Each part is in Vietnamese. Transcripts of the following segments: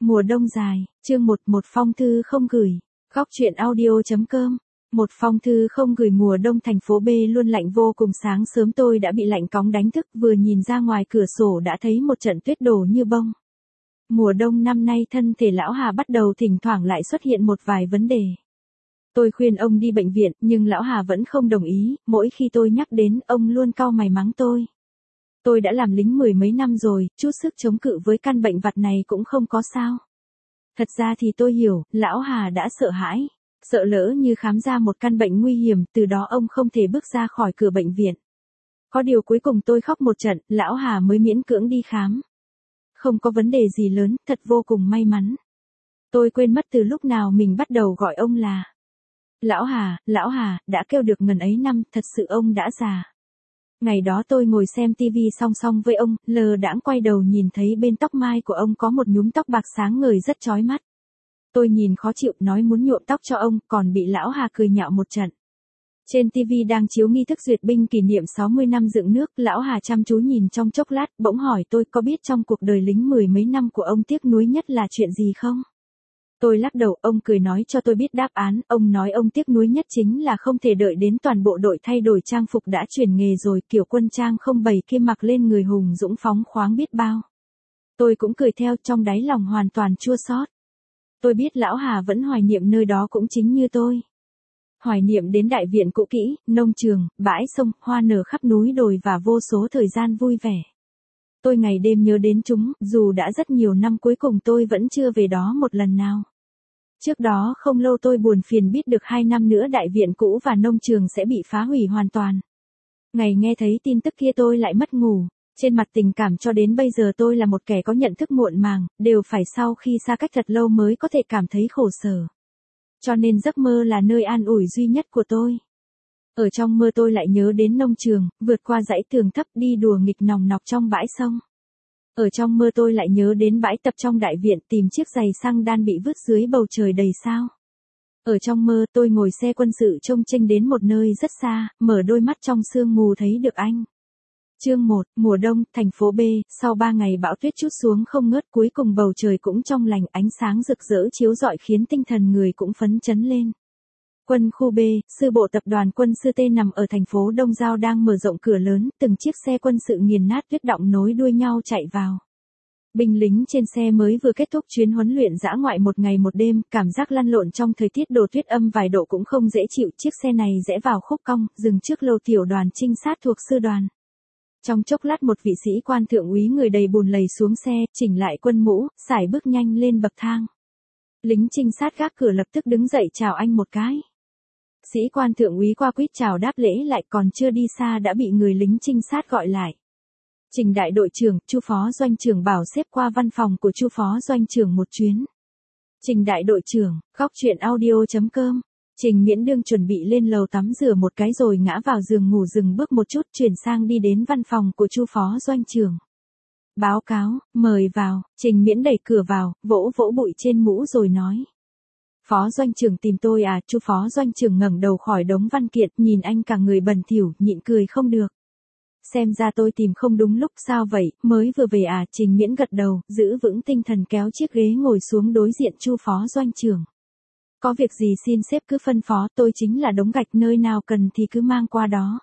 Mùa đông dài, chương 1, một phong thư không gửi. Góc truyện audio.com. Một phong thư không gửi. Mùa đông thành phố B luôn lạnh vô cùng. Sáng sớm tôi đã bị lạnh cóng đánh thức, vừa nhìn ra ngoài cửa sổ đã thấy một trận tuyết đổ như bông. Mùa đông năm nay thân thể lão Hà bắt đầu thỉnh thoảng lại xuất hiện một vài vấn đề. Tôi khuyên ông đi bệnh viện, nhưng lão Hà vẫn không đồng ý, mỗi khi tôi nhắc đến, ông luôn cau mày mắng tôi. Tôi đã làm lính mười mấy năm rồi, chút sức chống cự với căn bệnh vặt này cũng không có sao. Thật ra thì tôi hiểu, lão Hà đã sợ hãi, sợ lỡ như khám ra một căn bệnh nguy hiểm, từ đó ông không thể bước ra khỏi cửa bệnh viện. Có điều cuối cùng tôi khóc một trận, lão Hà mới miễn cưỡng đi khám. Không có vấn đề gì lớn, thật vô cùng may mắn. Tôi quên mất từ lúc nào mình bắt đầu gọi ông là Lão Hà, đã kêu được ngần ấy năm, thật sự ông đã già. Ngày đó tôi ngồi xem tivi song song với ông, lờ đãng quay đầu nhìn thấy bên tóc mai của ông có một nhúm tóc bạc sáng ngời rất chói mắt. Tôi nhìn khó chịu nói muốn nhuộm tóc cho ông, còn bị lão Hà cười nhạo một trận. Trên tivi đang chiếu nghi thức duyệt binh kỷ niệm 60 năm dựng nước, lão Hà chăm chú nhìn trong chốc lát, bỗng hỏi tôi có biết trong cuộc đời lính mười mấy năm của ông tiếc nuối nhất là chuyện gì không? Tôi lắc đầu, ông cười nói cho tôi biết đáp án, ông nói ông tiếc nuối nhất chính là không thể đợi đến toàn bộ đội thay đổi trang phục đã chuyển nghề rồi, kiểu quân trang 07 kia mặc lên người hùng dũng phóng khoáng biết bao. Tôi cũng cười theo, trong đáy lòng hoàn toàn chua xót. Tôi biết lão Hà vẫn hoài niệm nơi đó cũng chính như tôi. Hoài niệm đến đại viện cũ kỹ, nông trường, bãi sông, hoa nở khắp núi đồi và vô số thời gian vui vẻ. Tôi ngày đêm nhớ đến chúng, dù đã rất nhiều năm cuối cùng tôi vẫn chưa về đó một lần nào. Trước đó không lâu tôi buồn phiền biết được 2 năm nữa đại viện cũ và nông trường sẽ bị phá hủy hoàn toàn. Ngày nghe thấy tin tức kia tôi lại mất ngủ, trên mặt tình cảm cho đến bây giờ tôi là một kẻ có nhận thức muộn màng, đều phải sau khi xa cách thật lâu mới có thể cảm thấy khổ sở. Cho nên giấc mơ là nơi an ủi duy nhất của tôi. Ở trong mơ tôi lại nhớ đến nông trường, vượt qua dãy tường thấp đi đùa nghịch nòng nọc trong bãi sông. Ở trong mơ tôi lại nhớ đến bãi tập trong đại viện tìm chiếc giày xăng đan bị vứt dưới bầu trời đầy sao. Ở trong mơ tôi ngồi xe quân sự trông chênh đến một nơi rất xa, mở đôi mắt trong sương mù thấy được anh. Chương 1, mùa đông, thành phố B, sau 3 ngày bão tuyết trút xuống không ngớt cuối cùng bầu trời cũng trong lành, ánh sáng rực rỡ chiếu rọi khiến tinh thần người cũng phấn chấn lên. Quân khu B, sư bộ tập đoàn quân sư T nằm ở thành phố Đông Giao đang mở rộng cửa lớn, từng chiếc xe quân sự nghiền nát tuyết động nối đuôi nhau chạy vào. Binh lính trên xe mới vừa kết thúc chuyến huấn luyện dã ngoại một ngày một đêm, cảm giác lăn lộn trong thời tiết đổ tuyết âm vài độ cũng không dễ chịu, chiếc xe này rẽ vào khúc cong, dừng trước lô tiểu đoàn trinh sát thuộc sư đoàn. Trong chốc lát một vị sĩ quan thượng úy người đầy bùn lầy xuống xe, chỉnh lại quân mũ, sải bước nhanh lên bậc thang. Lính trinh sát gác cửa lập tức đứng dậy chào anh một cái. Sĩ quan thượng úy qua quýt chào đáp lễ lại, còn chưa đi xa đã bị người lính trinh sát gọi lại. Trình đại đội trưởng, Chu phó doanh trưởng bảo xếp qua văn phòng của Chu phó doanh trưởng một chuyến. Trình đại đội trưởng, góc truyện audio.com. Trình Miễn đương chuẩn bị lên lầu tắm rửa một cái rồi ngã vào giường ngủ, dừng bước một chút chuyển sang đi đến văn phòng của Chu phó doanh trưởng. Báo cáo, mời vào. Trình Miễn đẩy cửa vào, vỗ vỗ bụi trên mũ rồi nói. Phó doanh trưởng tìm tôi à? Chu phó doanh trưởng ngẩng đầu khỏi đống văn kiện, nhìn anh cả người bẩn thỉu, nhịn cười không được. Xem ra tôi tìm không đúng lúc sao vậy, mới vừa về à? Trình Miễn gật đầu, giữ vững tinh thần kéo chiếc ghế ngồi xuống đối diện Chu phó doanh trưởng. Có việc gì xin sếp cứ phân phó, tôi chính là đống gạch, nơi nào cần thì cứ mang qua đó.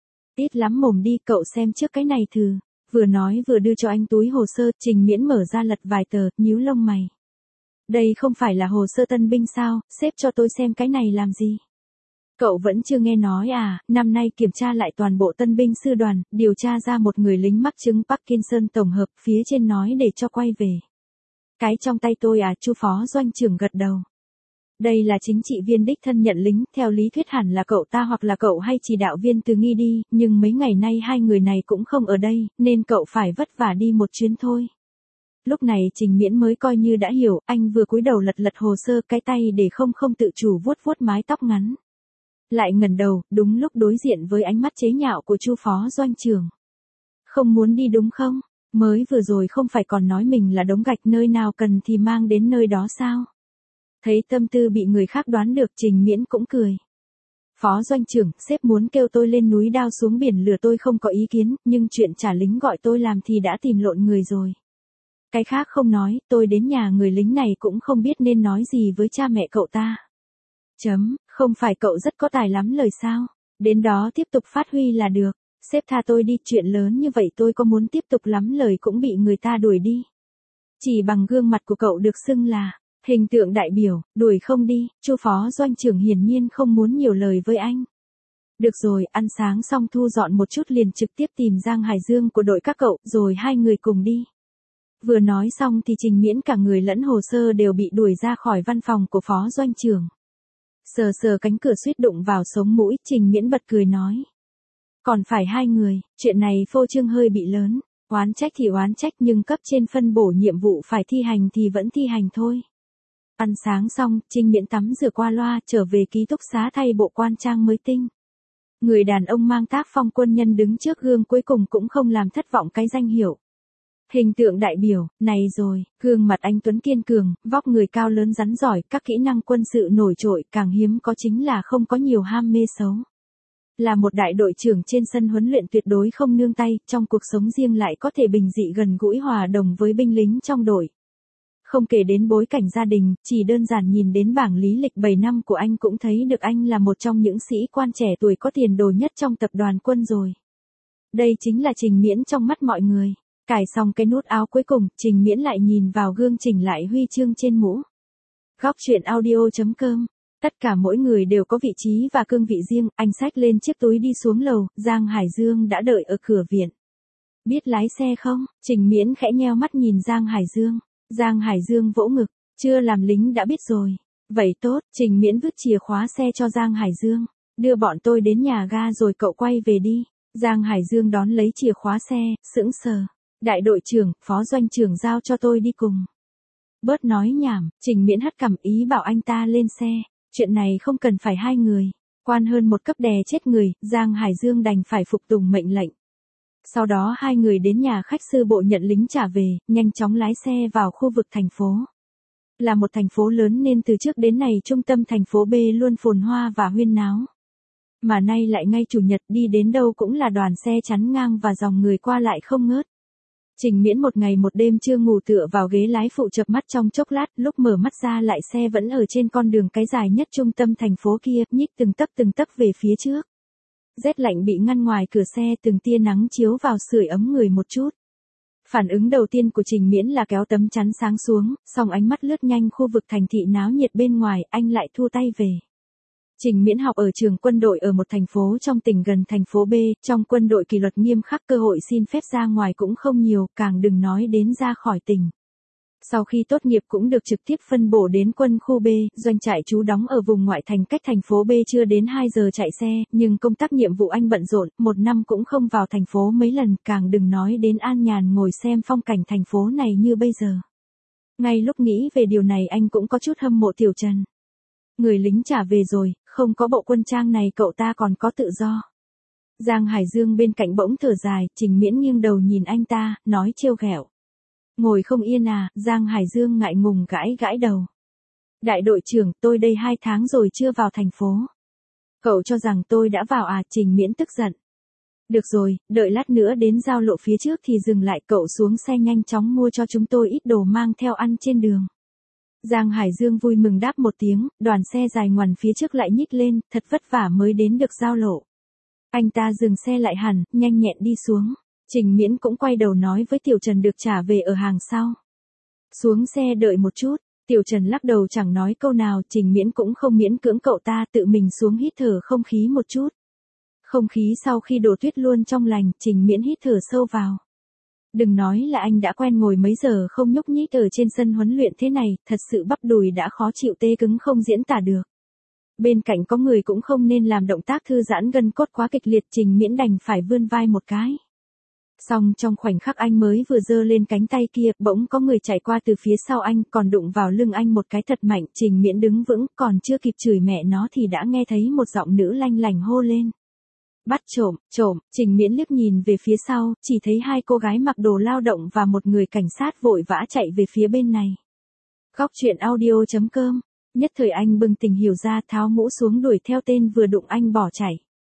Ít lắm mồm đi, cậu xem trước cái này thử. Vừa nói vừa đưa cho anh túi hồ sơ, Trình Miễn mở ra lật vài tờ, nhíu lông mày. Đây không phải là hồ sơ tân binh sao, sếp cho tôi xem cái này làm gì? Cậu vẫn chưa nghe nói à? Năm nay kiểm tra lại toàn bộ tân binh sư đoàn, điều tra ra một người lính mắc chứng Parkinson tổng hợp, phía trên nói để cho quay về. Cái trong tay tôi à? Chu phó doanh trưởng gật đầu. Đây là chính trị viên đích thân nhận lính, theo lý thuyết hẳn là cậu ta hoặc là cậu hay chỉ đạo viên Từ Nghi đi, nhưng mấy ngày nay hai người này cũng không ở đây, nên cậu phải vất vả đi một chuyến thôi. Lúc này Trình Miễn mới coi như đã hiểu, anh vừa cúi đầu lật hồ sơ, cái tay để không tự chủ vuốt mái tóc ngắn. Lại ngẩng đầu, đúng lúc đối diện với ánh mắt chế nhạo của Chu phó doanh trưởng. Không muốn đi đúng không? Mới vừa rồi không phải còn nói mình là đống gạch, nơi nào cần thì mang đến nơi đó sao? Thấy tâm tư bị người khác đoán được, Trình Miễn cũng cười. Phó doanh trưởng, sếp muốn kêu tôi lên núi đao xuống biển lửa tôi không có ý kiến, nhưng chuyện trả lính gọi tôi làm thì đã tìm lộn người rồi. Cái khác không nói, tôi đến nhà người lính này cũng không biết nên nói gì với cha mẹ cậu ta. Không phải cậu rất có tài lắm lời sao? Đến đó tiếp tục phát huy là được. Sếp tha tôi đi, chuyện lớn như vậy tôi có muốn tiếp tục lắm lời cũng bị người ta đuổi đi. Chỉ bằng gương mặt của cậu được xưng là hình tượng đại biểu, đuổi không đi. Chu phó doanh trưởng hiển nhiên không muốn nhiều lời với anh. Được rồi, ăn sáng xong thu dọn một chút liền trực tiếp tìm Giang Hải Dương của đội các cậu, rồi hai người cùng đi. Vừa nói xong thì Trình Miễn cả người lẫn hồ sơ đều bị đuổi ra khỏi văn phòng của phó doanh trưởng. Sờ sờ cánh cửa suýt đụng vào sống mũi, Trình Miễn bật cười nói. Còn phải hai người, chuyện này phô trương hơi bị lớn, oán trách thì oán trách nhưng cấp trên phân bổ nhiệm vụ phải thi hành thì vẫn thi hành thôi. Ăn sáng xong, Trình Miễn tắm rửa qua loa trở về ký túc xá thay bộ quan trang mới tinh. Người đàn ông mang tác phong quân nhân đứng trước gương cuối cùng cũng không làm thất vọng cái danh hiệu. Hình tượng đại biểu, này rồi, gương mặt anh tuấn kiên cường, vóc người cao lớn rắn giỏi, các kỹ năng quân sự nổi trội, càng hiếm có chính là không có nhiều ham mê xấu. Là một đại đội trưởng trên sân huấn luyện tuyệt đối không nương tay, trong cuộc sống riêng lại có thể bình dị gần gũi hòa đồng với binh lính trong đội. Không kể đến bối cảnh gia đình, chỉ đơn giản nhìn đến bảng lý lịch 7 năm của anh cũng thấy được anh là một trong những sĩ quan trẻ tuổi có tiền đồ nhất trong tập đoàn quân rồi. Đây chính là Trình Miễn trong mắt mọi người. Cài xong cái nút áo cuối cùng, Trình Miễn lại nhìn vào gương chỉnh lại huy chương trên mũ. Góc truyện audio.com. Tất cả mỗi người đều có vị trí và cương vị riêng, anh xách lên chiếc túi đi xuống lầu, Giang Hải Dương đã đợi ở cửa viện. Biết lái xe không? Trình Miễn khẽ nheo mắt nhìn Giang Hải Dương. Giang Hải Dương vỗ ngực, chưa làm lính đã biết rồi. Vậy tốt, Trình Miễn vứt chìa khóa xe cho Giang Hải Dương. Đưa bọn tôi đến nhà ga rồi cậu quay về đi. Giang Hải Dương đón lấy chìa khóa xe, sững sờ. Đại đội trưởng, phó doanh trưởng giao cho tôi đi cùng. Bớt nói nhảm, Trình Miễn hất cằm ý bảo anh ta lên xe. Chuyện này không cần phải hai người. Quan hơn một cấp đè chết người, Giang Hải Dương đành phải phục tùng mệnh lệnh. Sau đó hai người đến nhà khách sư bộ nhận lính trả về, nhanh chóng lái xe vào khu vực thành phố. Là một thành phố lớn nên từ trước đến nay trung tâm thành phố B luôn phồn hoa và huyên náo. Mà nay lại ngay chủ nhật đi đến đâu cũng là đoàn xe chắn ngang và dòng người qua lại không ngớt. Trình Miễn một ngày một đêm chưa ngủ tựa vào ghế lái phụ chợp mắt trong chốc lát, lúc mở mắt ra lại xe vẫn ở trên con đường cái dài nhất trung tâm thành phố kia, nhích từng tấc về phía trước. Rét lạnh bị ngăn ngoài cửa xe, từng tia nắng chiếu vào sưởi ấm người một chút. Phản ứng đầu tiên của Trình Miễn là kéo tấm chắn sáng xuống, song ánh mắt lướt nhanh khu vực thành thị náo nhiệt bên ngoài, anh lại thu tay về. Trình Miễn học ở trường quân đội ở một thành phố trong tỉnh gần thành phố B, trong quân đội kỷ luật nghiêm khắc, cơ hội xin phép ra ngoài cũng không nhiều, càng đừng nói đến ra khỏi tỉnh. Sau khi tốt nghiệp cũng được trực tiếp phân bổ đến quân khu B, doanh trại trú đóng ở vùng ngoại thành cách thành phố B chưa đến 2 giờ chạy xe, nhưng công tác nhiệm vụ anh bận rộn, một năm cũng không vào thành phố mấy lần, càng đừng nói đến an nhàn ngồi xem phong cảnh thành phố này như bây giờ. Ngay lúc nghĩ về điều này anh cũng có chút hâm mộ Tiểu Trần. Người lính trả về rồi, không có bộ quân trang này cậu ta còn có tự do. Giang Hải Dương bên cạnh bỗng thở dài, Trình Miễn nghiêng đầu nhìn anh ta, nói trêu ghẹo. Ngồi không yên à? Giang Hải Dương ngại ngùng gãi đầu. Đại đội trưởng, tôi đây 2 tháng rồi chưa vào thành phố. Cậu cho rằng tôi đã vào à? Trình Miễn tức giận. Được rồi, đợi lát nữa đến giao lộ phía trước thì dừng lại, cậu xuống xe nhanh chóng mua cho chúng tôi ít đồ mang theo ăn trên đường. Giang Hải Dương vui mừng đáp một tiếng, đoàn xe dài ngoằn phía trước lại nhích lên, thật vất vả mới đến được giao lộ. Anh ta dừng xe lại hẳn, nhanh nhẹn đi xuống. Trình Miễn cũng quay đầu nói với Tiểu Trần được trả về ở hàng sau. Xuống xe đợi một chút, Tiểu Trần lắc đầu chẳng nói câu nào, Trình Miễn cũng không miễn cưỡng cậu ta, tự mình xuống hít thở không khí một chút. Không khí sau khi đổ tuyết luôn trong lành, Trình Miễn hít thở sâu vào. Đừng nói là anh đã quen ngồi mấy giờ không nhúc nhích ở trên sân huấn luyện thế này, thật sự bắp đùi đã khó chịu tê cứng không diễn tả được. Bên cạnh có người cũng không nên làm động tác thư giãn gân cốt quá kịch liệt, Trình Miễn đành phải vươn vai một cái. Xong trong khoảnh khắc anh mới vừa giơ lên cánh tay kia, bỗng có người chạy qua từ phía sau anh, còn đụng vào lưng anh một cái thật mạnh, Trình Miễn đứng vững, còn chưa kịp chửi mẹ nó thì đã nghe thấy một giọng nữ lanh lảnh hô lên. Bắt trộm, Trình Miễn liếc nhìn về phía sau, chỉ thấy 2 cô gái mặc đồ lao động và một người cảnh sát vội vã chạy về phía bên này. Góc truyện audio.com, nhất thời anh bừng tỉnh hiểu ra, tháo mũ xuống đuổi theo tên vừa đụng anh bỏ chạy.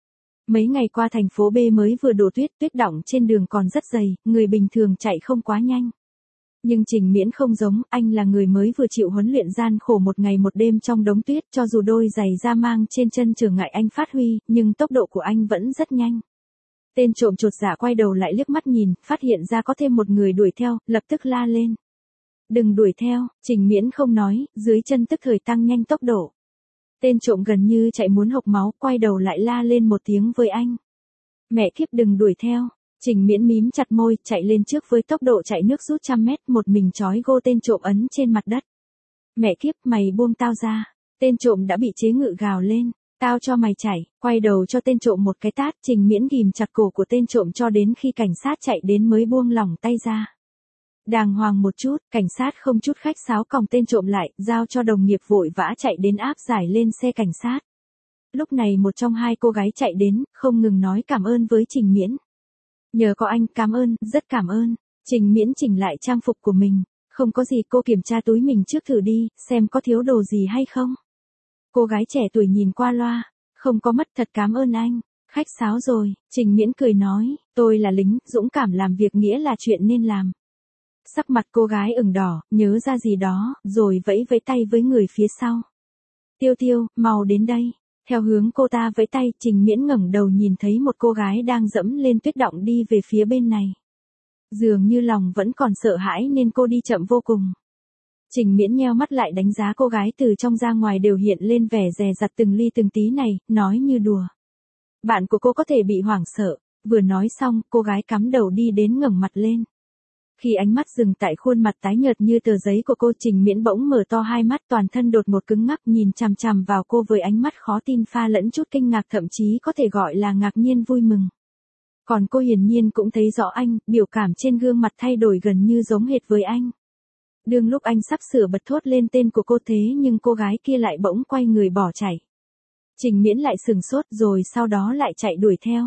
Mấy ngày qua thành phố B mới vừa đổ tuyết, tuyết đọng trên đường còn rất dày, người bình thường chạy không quá nhanh. Nhưng Trình Miễn không giống, anh là người mới vừa chịu huấn luyện gian khổ một ngày một đêm trong đống tuyết, cho dù đôi giày da mang trên chân trở ngại anh phát huy, nhưng tốc độ của anh vẫn rất nhanh. Tên trộm chột dạ quay đầu lại liếc mắt nhìn, phát hiện ra có thêm một người đuổi theo, lập tức la lên. Đừng đuổi theo, Trình Miễn không nói, dưới chân tức thời tăng nhanh tốc độ. Tên trộm gần như chạy muốn hộc máu, quay đầu lại la lên một tiếng với anh. Mẹ kiếp đừng đuổi theo. Trình Miễn mím chặt môi, chạy lên trước với tốc độ chạy nước rút 100 mét, một mình trói gô tên trộm ấn trên mặt đất. Mẹ kiếp, mày buông tao ra. Tên trộm đã bị chế ngự gào lên. Tao cho mày chạy, quay đầu cho tên trộm một cái tát. Trình Miễn ghìm chặt cổ của tên trộm cho đến khi cảnh sát chạy đến mới buông lỏng tay ra. Đàng hoàng một chút, cảnh sát không chút khách sáo còng tên trộm lại, giao cho đồng nghiệp vội vã chạy đến áp giải lên xe cảnh sát. Lúc này một trong hai cô gái chạy đến, không ngừng nói cảm ơn với Trình Miễn. Nhờ có anh, cảm ơn, rất cảm ơn. Trình Miễn chỉnh lại trang phục của mình. Không có gì, cô kiểm tra túi mình trước thử đi, xem có thiếu đồ gì hay không. Cô gái trẻ tuổi nhìn qua loa. Không có mất, thật cảm ơn anh. Khách sáo rồi, Trình Miễn cười nói, tôi là lính, dũng cảm làm việc nghĩa là chuyện nên làm. Sắc mặt cô gái ửng đỏ, nhớ ra gì đó, rồi vẫy vẫy tay với người phía sau. Tiêu Tiêu, mau đến đây. Theo hướng cô ta vẫy tay, Trình Miễn ngẩng đầu nhìn thấy một cô gái đang dẫm lên tuyết đọng đi về phía bên này. Dường như lòng vẫn còn sợ hãi nên cô đi chậm vô cùng. Trình Miễn nheo mắt lại đánh giá cô gái từ trong ra ngoài đều hiện lên vẻ dè dặt từng ly từng tí này, nói như đùa. Bạn của cô có thể bị hoảng sợ. Vừa nói xong, cô gái cắm đầu đi đến ngẩng mặt lên. Khi ánh mắt dừng tại khuôn mặt tái nhợt như tờ giấy của cô, Trình Miễn bỗng mở to hai mắt, toàn thân đột ngột cứng ngắc nhìn chằm chằm vào cô với ánh mắt khó tin pha lẫn chút kinh ngạc, thậm chí có thể gọi là ngạc nhiên vui mừng. Còn cô hiển nhiên cũng thấy rõ anh, biểu cảm trên gương mặt thay đổi gần như giống hệt với anh. Đương lúc anh sắp sửa bật thốt lên tên của cô thế nhưng cô gái kia lại bỗng quay người bỏ chạy. Trình Miễn lại sừng sốt rồi sau đó lại chạy đuổi theo.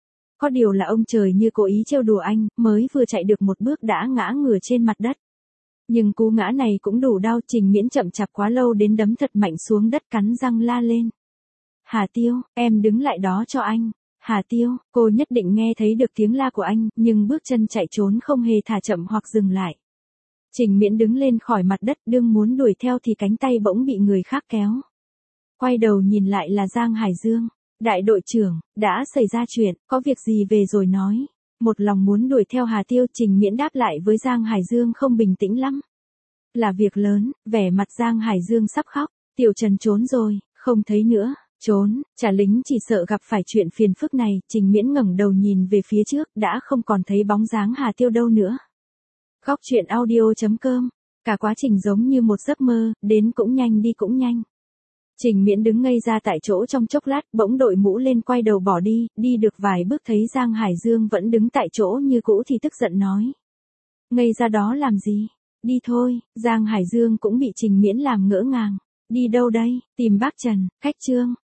Có điều là ông trời như cố ý trêu đùa anh, mới vừa chạy được một bước đã ngã ngửa trên mặt đất. Nhưng cú ngã này cũng đủ đau, Trình Miễn chậm chạp quá lâu đến đấm thật mạnh xuống đất, cắn răng la lên. Hà Tiêu, em đứng lại đó cho anh. Hà Tiêu, cô nhất định nghe thấy được tiếng la của anh, nhưng bước chân chạy trốn không hề thả chậm hoặc dừng lại. Trình Miễn đứng lên khỏi mặt đất, đương muốn đuổi theo thì cánh tay bỗng bị người khác kéo. Quay đầu nhìn lại là Giang Hải Dương. Đại đội trưởng, đã xảy ra chuyện, có việc gì về rồi nói. Một lòng muốn đuổi theo Hà Tiêu, Trình Miễn đáp lại với Giang Hải Dương không bình tĩnh lắm. Là việc lớn, vẻ mặt Giang Hải Dương sắp khóc. Tiểu Trần trốn rồi, không thấy nữa. Trốn, trả lính chỉ sợ gặp phải chuyện phiền phức này. Trình Miễn ngẩng đầu nhìn về phía trước, đã không còn thấy bóng dáng Hà Tiêu đâu nữa. Góc truyện audio.com. Cả quá trình giống như một giấc mơ, đến cũng nhanh đi cũng nhanh. Trình Miễn đứng ngây ra tại chỗ trong chốc lát, bỗng đội mũ lên quay đầu bỏ đi, đi được vài bước thấy Giang Hải Dương vẫn đứng tại chỗ như cũ thì tức giận nói. Ngây ra đó làm gì? Đi thôi. Giang Hải Dương cũng bị Trình Miễn làm ngỡ ngàng. Đi đâu đây? Tìm bác Trần, khách Trương.